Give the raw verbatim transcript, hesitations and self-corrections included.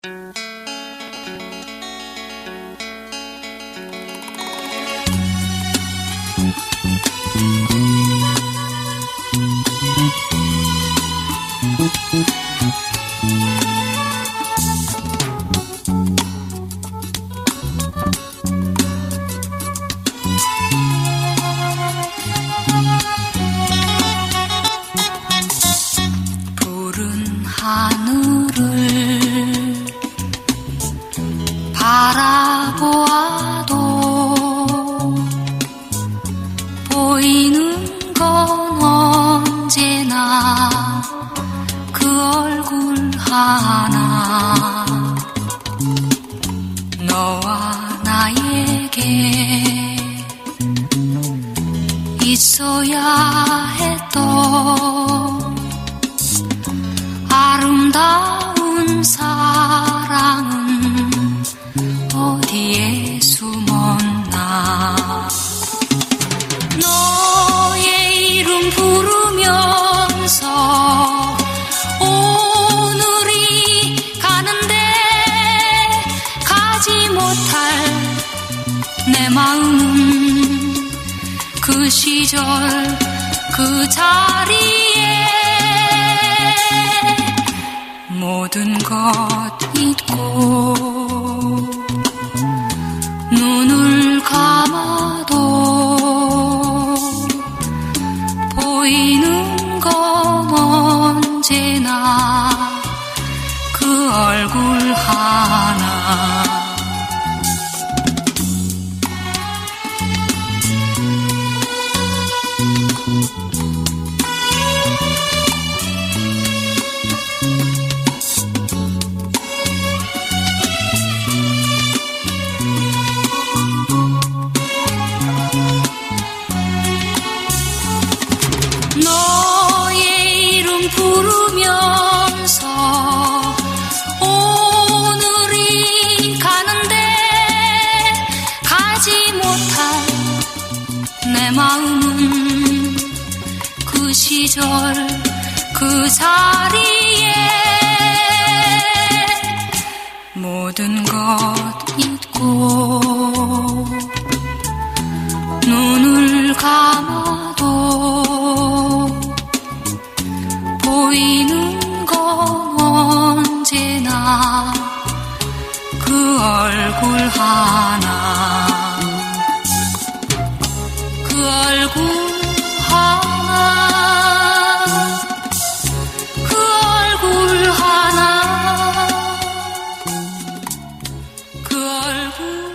푸른 하늘을 바라보아도 보이는 건 언제나 그 얼굴 하나. 너와 나에게 있어야 했던 아름다운 사랑은 어디에 숨었나. 너의 이름 부르면서 오늘이 가는데 가지 못할 내 마음은 그 시절 그 자리에 모든 것 잊고 눈을 감아도 보이는 건 언제나 그 얼굴 하나. 너의 이름 부르면서 오늘이 가는데 가지 못할 내 마음은 그 시절 그 자리에 모든 것 잊고 눈을 감아도 보이는 건 언제나 그 얼굴 하나. 그 얼굴 하나. 그 얼굴 하나. 그 얼굴